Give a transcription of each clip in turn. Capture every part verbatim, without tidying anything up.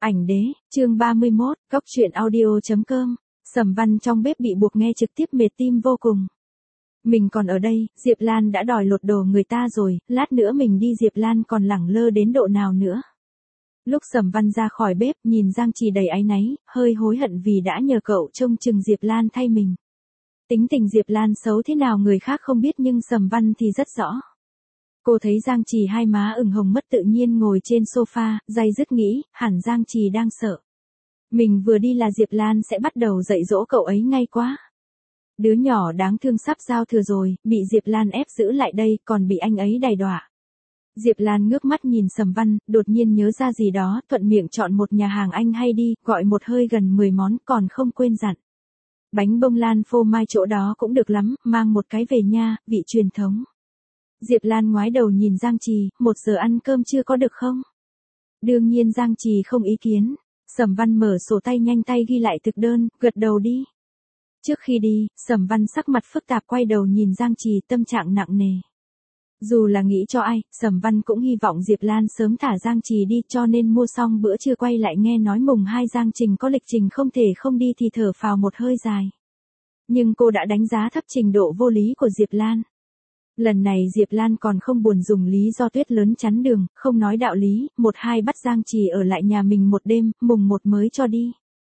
Ảnh đế, chương ba mươi mốt, cóc truyện audio chấm com. Sầm Văn trong bếp bị buộc nghe trực tiếp mệt tim vô cùng. Mình còn ở đây, Diệp Lan đã đòi lột đồ người ta rồi, lát nữa mình đi Diệp Lan còn lẳng lơ đến độ nào nữa. Lúc Sầm Văn ra khỏi bếp, nhìn Giang Trì đầy áy náy, hơi hối hận vì đã nhờ cậu trông chừng Diệp Lan thay mình. Tính tình Diệp Lan xấu thế nào người khác không biết nhưng Sầm Văn thì rất rõ. Cô thấy Giang Trì hai má ửng hồng mất tự nhiên ngồi trên sofa, day dứt nghĩ, hẳn Giang Trì đang sợ. Mình vừa đi là Diệp Lan sẽ bắt đầu dạy dỗ cậu ấy ngay quá. Đứa nhỏ đáng thương sắp giao thừa rồi, bị Diệp Lan ép giữ lại đây, còn bị anh ấy đày đọa. Diệp Lan ngước mắt nhìn Sầm Văn, đột nhiên nhớ ra gì đó, thuận miệng chọn một nhà hàng anh hay đi, gọi một hơi gần mười món, còn không quên dặn. Bánh bông lan phô mai chỗ đó cũng được lắm, mang một cái về nha, vị truyền thống. Diệp Lan ngoái đầu nhìn Giang Trì, một giờ ăn cơm chưa có được không? Đương nhiên Giang Trì không ý kiến. Sầm Văn mở sổ tay nhanh tay ghi lại thực đơn, gật đầu đi. Trước khi đi, Sầm Văn sắc mặt phức tạp quay đầu nhìn Giang Trì, tâm trạng nặng nề. Dù là nghĩ cho ai, Sầm Văn cũng hy vọng Diệp Lan sớm thả Giang Trì đi, cho nên mua xong bữa trưa quay lại nghe nói mùng hai Giang Trình có lịch trình không thể không đi thì thở phào một hơi dài. Nhưng cô đã đánh giá thấp trình độ vô lý của Diệp Lan. Lần này Diệp Lan còn không buồn dùng lý do tuyết lớn chắn đường, không nói đạo lý, một hai bắt Giang Trì ở lại nhà mình một đêm, mùng một mới cho đi.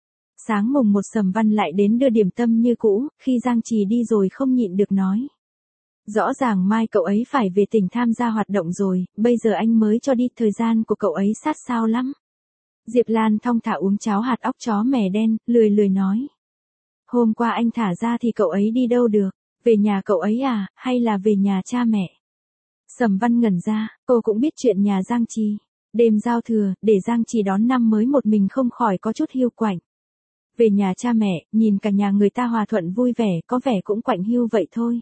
Sáng mùng một Sầm Văn lại đến đưa điểm tâm như cũ, khi Giang Trì đi rồi không nhịn được nói. Rõ ràng mai cậu ấy phải về tỉnh tham gia hoạt động rồi, bây giờ anh mới cho đi, thời gian của cậu ấy sát sao lắm. Diệp Lan thong thả uống cháo hạt óc chó mè đen, lười lười nói. Hôm qua anh thả ra thì cậu ấy đi đâu được? Về nhà cậu ấy à, hay là về nhà cha mẹ? Sầm Văn ngẩn ra, cô cũng biết chuyện nhà Giang Trì. Đêm giao thừa, để Giang Trì đón năm mới một mình không khỏi có chút hiu quạnh. Về nhà cha mẹ, nhìn cả nhà người ta hòa thuận vui vẻ, có vẻ cũng quạnh hiu vậy thôi.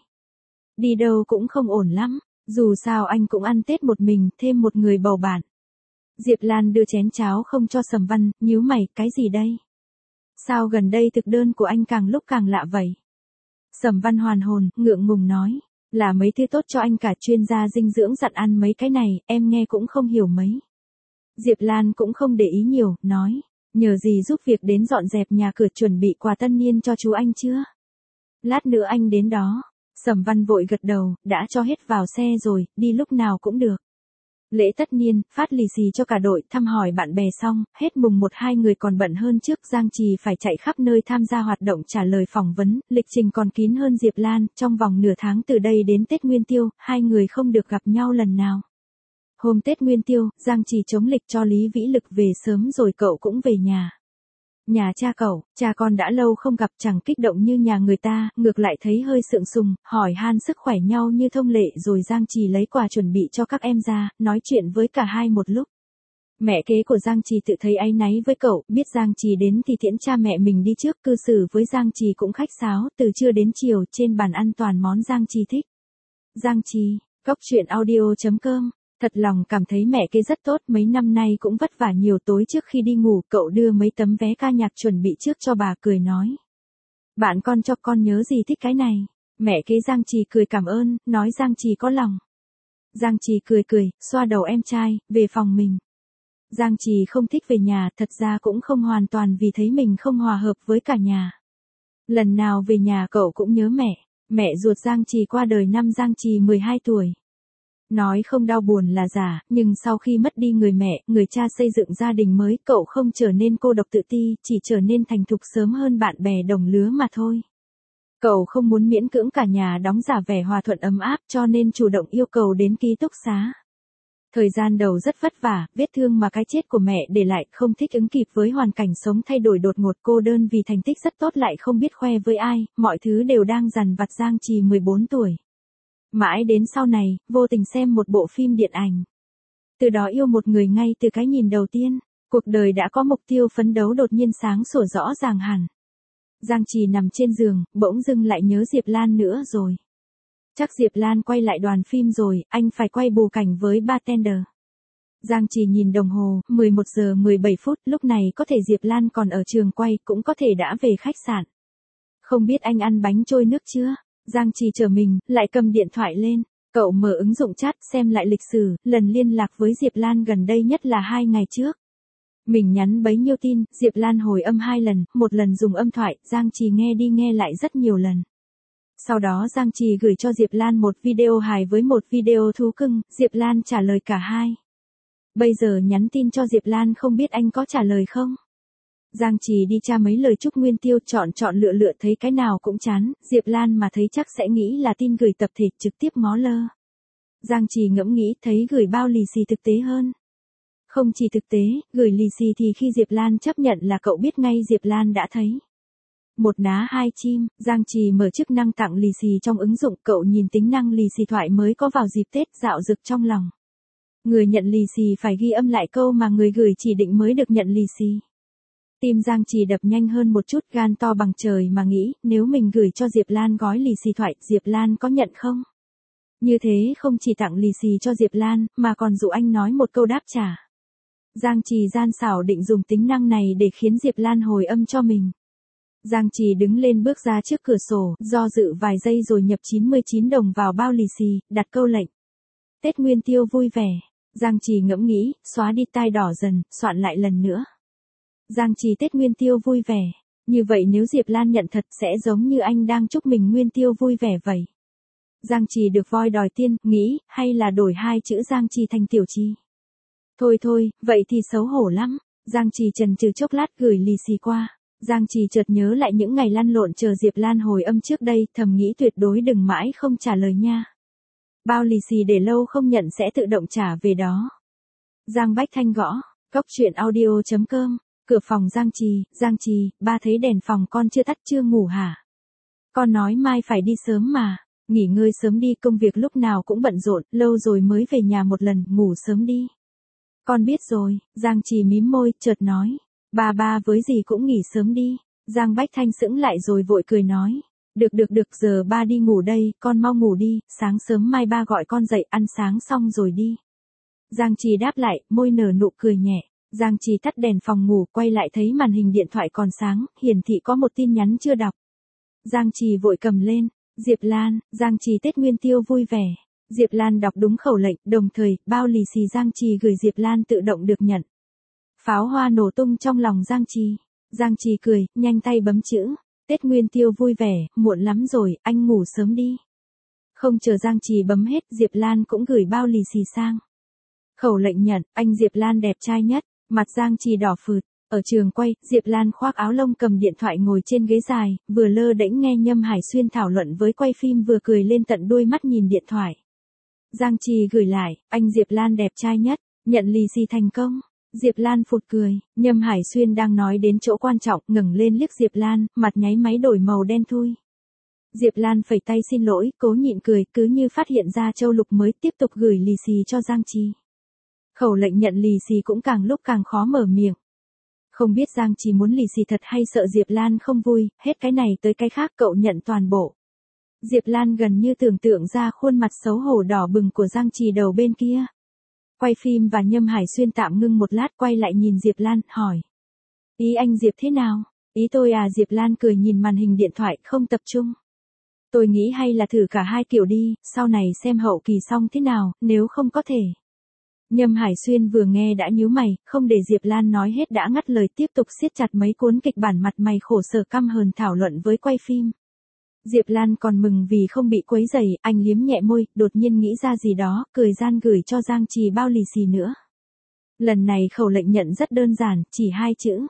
Đi đâu cũng không ổn lắm, dù sao anh cũng ăn Tết một mình, thêm một người bầu bạn. Diệp Lan đưa chén cháo không cho Sầm Văn, nhíu mày, cái gì đây? Sao gần đây thực đơn của anh càng lúc càng lạ vậy? Sầm Văn hoàn hồn, ngượng ngùng nói, là mấy thứ tốt cho anh, cả chuyên gia dinh dưỡng dặn ăn mấy cái này, em nghe cũng không hiểu mấy. Diệp Lan cũng không để ý nhiều, nói, nhờ gì giúp việc đến dọn dẹp nhà cửa chuẩn bị quà tân niên cho chú anh chưa? Lát nữa anh đến đó. Sầm Văn vội gật đầu, đã cho hết vào xe rồi, đi lúc nào cũng được. Lễ tất niên, phát lì xì cho cả đội, thăm hỏi bạn bè xong, hết mùng một hai người còn bận hơn trước, Giang Trì phải chạy khắp nơi tham gia hoạt động trả lời phỏng vấn, lịch trình còn kín hơn Diệp Lan, trong vòng nửa tháng từ đây đến Tết Nguyên Tiêu, hai người không được gặp nhau lần nào. Hôm Tết Nguyên Tiêu, Giang Trì chống lịch cho Lý Vĩ Lực về sớm rồi cậu cũng về nhà. Nhà cha cậu, cha con đã lâu không gặp, chẳng kích động như nhà người ta, ngược lại thấy hơi sượng sùng, hỏi han sức khỏe nhau như thông lệ, rồi Giang Trì lấy quà chuẩn bị cho các em ra, nói chuyện với cả hai một lúc. Mẹ kế của Giang Trì tự thấy áy náy với cậu, biết Giang Trì đến thì tiễn cha mẹ mình đi trước, cư xử với Giang Trì cũng khách sáo, từ trưa đến chiều, trên bàn ăn toàn món Giang Trì thích. Giang Trì, cóc truyện audio chấm com. Thật lòng cảm thấy mẹ kế rất tốt, mấy năm nay cũng vất vả nhiều, tối trước khi đi ngủ, cậu đưa mấy tấm vé ca nhạc chuẩn bị trước cho bà, cười nói. Bạn con cho con nhớ gì thích cái này. Mẹ kế Giang Trì cười cảm ơn, nói Giang Trì có lòng. Giang Trì cười cười, xoa đầu em trai, về phòng mình. Giang Trì không thích về nhà, thật ra cũng không hoàn toàn vì thấy mình không hòa hợp với cả nhà. Lần nào về nhà cậu cũng nhớ mẹ, mẹ ruột Giang Trì qua đời năm Giang Trì mười hai tuổi. Nói không đau buồn là giả, nhưng sau khi mất đi người mẹ, người cha xây dựng gia đình mới, cậu không trở nên cô độc tự ti, chỉ trở nên thành thục sớm hơn bạn bè đồng lứa mà thôi. Cậu không muốn miễn cưỡng cả nhà đóng giả vẻ hòa thuận ấm áp, cho nên chủ động yêu cầu đến ký túc xá. Thời gian đầu rất vất vả, vết thương mà cái chết của mẹ để lại, không thích ứng kịp với hoàn cảnh sống thay đổi đột ngột, cô đơn vì thành tích rất tốt lại không biết khoe với ai, mọi thứ đều đang dằn vặt Giang Trì mười bốn tuổi. Mãi đến sau này, vô tình xem một bộ phim điện ảnh. Từ đó yêu một người ngay từ cái nhìn đầu tiên, cuộc đời đã có mục tiêu phấn đấu đột nhiên sáng sủa rõ ràng hẳn. Giang Trì nằm trên giường, bỗng dưng lại nhớ Diệp Lan nữa rồi. Chắc Diệp Lan quay lại đoàn phim rồi, anh phải quay bù cảnh với bartender. Giang Trì nhìn đồng hồ, mười một giờ mười bảy phút, lúc này có thể Diệp Lan còn ở trường quay, cũng có thể đã về khách sạn. Không biết anh ăn bánh trôi nước chưa? Giang Trì chờ mình, lại cầm điện thoại lên. Cậu mở ứng dụng chat xem lại lịch sử, lần liên lạc với Diệp Lan gần đây nhất là hai ngày trước. Mình nhắn bấy nhiêu tin, Diệp Lan hồi âm hai lần, một lần dùng âm thoại, Giang Trì nghe đi nghe lại rất nhiều lần. Sau đó Giang Trì gửi cho Diệp Lan một video hài với một video thú cưng, Diệp Lan trả lời cả hai. Bây giờ nhắn tin cho Diệp Lan không biết anh có trả lời không? Giang Trì đi tra mấy lời chúc Nguyên Tiêu, chọn chọn lựa lựa thấy cái nào cũng chán, Diệp Lan mà thấy chắc sẽ nghĩ là tin gửi tập thể trực tiếp ngó lơ. Giang Trì ngẫm nghĩ thấy gửi bao lì xì thực tế hơn. Không chỉ thực tế, gửi lì xì thì khi Diệp Lan chấp nhận là cậu biết ngay Diệp Lan đã thấy. Một ná hai chim, Giang Trì mở chức năng tặng lì xì trong ứng dụng, cậu nhìn tính năng lì xì thoại mới có vào dịp Tết, dạo dực trong lòng. Người nhận lì xì phải ghi âm lại câu mà người gửi chỉ định mới được nhận lì xì. Tim Giang Trì đập nhanh hơn một chút, gan to bằng trời mà nghĩ, nếu mình gửi cho Diệp Lan gói lì xì thoại, Diệp Lan có nhận không? Như thế không chỉ tặng lì xì cho Diệp Lan, mà còn dụ anh nói một câu đáp trả. Giang Trì gian xảo định dùng tính năng này để khiến Diệp Lan hồi âm cho mình. Giang Trì đứng lên bước ra trước cửa sổ, do dự vài giây rồi nhập chín mươi chín đồng vào bao lì xì, đặt câu lệnh. Tết Nguyên Tiêu vui vẻ. Giang Trì ngẫm nghĩ, xóa đi tai đỏ dần, soạn lại lần nữa. Giang Trì Tết Nguyên Tiêu vui vẻ. Như vậy nếu Diệp Lan nhận thật sẽ giống như anh đang chúc mình Nguyên Tiêu vui vẻ vậy. Giang Trì được voi đòi tiên, nghĩ, hay là đổi hai chữ Giang Trì thành Tiểu Trì. Thôi thôi, vậy thì xấu hổ lắm. Giang Trì chần chừ chốc lát gửi lì xì qua. Giang Trì chợt nhớ lại những ngày lăn lộn chờ Diệp Lan hồi âm trước đây, thầm nghĩ tuyệt đối đừng mãi không trả lời nha. Bao lì xì để lâu không nhận sẽ tự động trả về đó. Giang Bách Thanh gõ, cốc truyện audio chấm com, cửa phòng Giang Trì, Giang Trì, ba thấy đèn phòng con chưa tắt chưa ngủ hả? Con nói mai phải đi sớm mà, nghỉ ngơi sớm đi, công việc lúc nào cũng bận rộn, lâu rồi mới về nhà một lần, ngủ sớm đi. Con biết rồi, Giang Trì mím môi, chợt nói, ba ba với gì cũng nghỉ sớm đi. Giang Bách Thanh sững lại rồi vội cười nói, được được được, giờ ba đi ngủ đây, con mau ngủ đi, sáng sớm mai ba gọi con dậy ăn sáng xong rồi đi. Giang Trì đáp lại, môi nở nụ cười nhẹ. Giang Trì tắt đèn phòng ngủ, quay lại thấy màn hình điện thoại còn sáng, hiển thị có một tin nhắn chưa đọc. Giang Trì vội cầm lên, Diệp Lan, Giang Trì Tết Nguyên Tiêu vui vẻ. Diệp Lan đọc đúng khẩu lệnh, đồng thời, bao lì xì Giang Trì gửi Diệp Lan tự động được nhận. Pháo hoa nổ tung trong lòng Giang Trì. Giang Trì cười, nhanh tay bấm chữ. Tết Nguyên Tiêu vui vẻ, muộn lắm rồi, anh ngủ sớm đi. Không chờ Giang Trì bấm hết, Diệp Lan cũng gửi bao lì xì sang. Khẩu lệnh nhận, anh Diệp Lan đẹp trai nhất, mặt Giang Trì đỏ phượt. Ở trường quay, Diệp Lan khoác áo lông cầm điện thoại ngồi trên ghế dài, vừa lơ đễnh nghe Nhâm Hải Xuyên thảo luận với quay phim vừa cười lên tận đuôi mắt nhìn điện thoại. Giang Trì gửi lại, anh Diệp Lan đẹp trai nhất, nhận lì xì thành công. Diệp Lan phụt cười, Nhâm Hải Xuyên đang nói đến chỗ quan trọng, ngẩng lên liếc Diệp Lan, mặt nháy máy đổi màu đen thui. Diệp Lan phẩy tay xin lỗi, cố nhịn cười, cứ như phát hiện ra châu lục mới, tiếp tục gửi lì xì cho Giang Trì. Khẩu lệnh nhận lì xì cũng càng lúc càng khó mở miệng. Không biết Giang Trì muốn lì xì thật hay sợ Diệp Lan không vui, hết cái này tới cái khác cậu nhận toàn bộ. Diệp Lan gần như tưởng tượng ra khuôn mặt xấu hổ đỏ bừng của Giang Trì đầu bên kia. Quay phim và Nhâm Hải Xuyên tạm ngưng một lát, quay lại nhìn Diệp Lan, hỏi. Ý anh Diệp thế nào? Ý tôi à, Diệp Lan cười nhìn màn hình điện thoại, không tập trung. Tôi nghĩ hay là thử cả hai kiểu đi, sau này xem hậu kỳ xong thế nào, nếu không có thể. Nhâm Hải Xuyên vừa nghe đã nhíu mày, không để Diệp Lan nói hết đã ngắt lời, tiếp tục siết chặt mấy cuốn kịch bản, mặt mày khổ sở căm hờn thảo luận với quay phim. Diệp Lan còn mừng vì không bị quấy rầy, anh liếm nhẹ môi, đột nhiên nghĩ ra gì đó, cười gian gửi cho Giang Trì bao lì xì nữa. Lần này khẩu lệnh nhận rất đơn giản, chỉ hai chữ.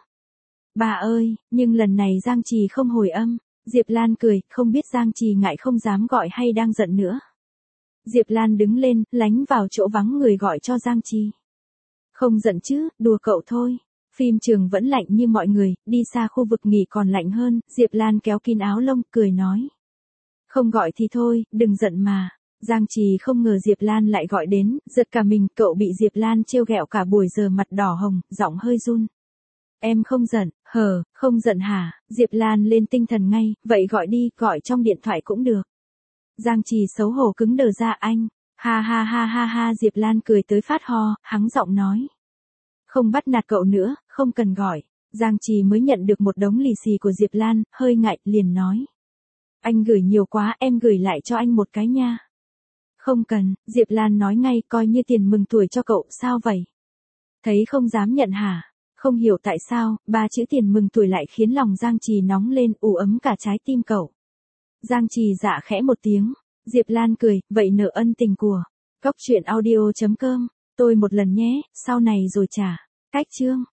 Bà ơi, nhưng lần này Giang Trì không hồi âm. Diệp Lan cười, không biết Giang Trì ngại không dám gọi hay đang giận nữa. Diệp Lan đứng lên, lánh vào chỗ vắng người gọi cho Giang Trì. Không giận chứ, đùa cậu thôi. Phim trường vẫn lạnh như mọi người, đi xa khu vực nghỉ còn lạnh hơn, Diệp Lan kéo kín áo lông, cười nói. Không gọi thì thôi, đừng giận mà. Giang Trì không ngờ Diệp Lan lại gọi đến, giật cả mình, cậu bị Diệp Lan trêu ghẹo cả buổi giờ, mặt đỏ hồng, giọng hơi run. Em không giận, hờ, không giận hả? Diệp Lan lên tinh thần ngay, vậy gọi đi, gọi trong điện thoại cũng được. Giang Trì xấu hổ cứng đờ ra, anh, ha ha ha ha ha, Diệp Lan cười tới phát ho, hắng giọng nói. Không bắt nạt cậu nữa, không cần gọi. Giang Trì mới nhận được một đống lì xì của Diệp Lan, hơi ngại, liền nói. Anh gửi nhiều quá, em gửi lại cho anh một cái nha. Không cần, Diệp Lan nói ngay, coi như tiền mừng tuổi cho cậu, sao vậy? Thấy không dám nhận hả? Không hiểu tại sao, ba chữ tiền mừng tuổi lại khiến lòng Giang Trì nóng lên, ù ấm cả trái tim cậu. Giang Trì dạ khẽ một tiếng. Diệp Lan cười, vậy nợ ân tình của. Cốc truyện audio chấm com. Tôi một lần nhé, sau này rồi trả. Cách chương.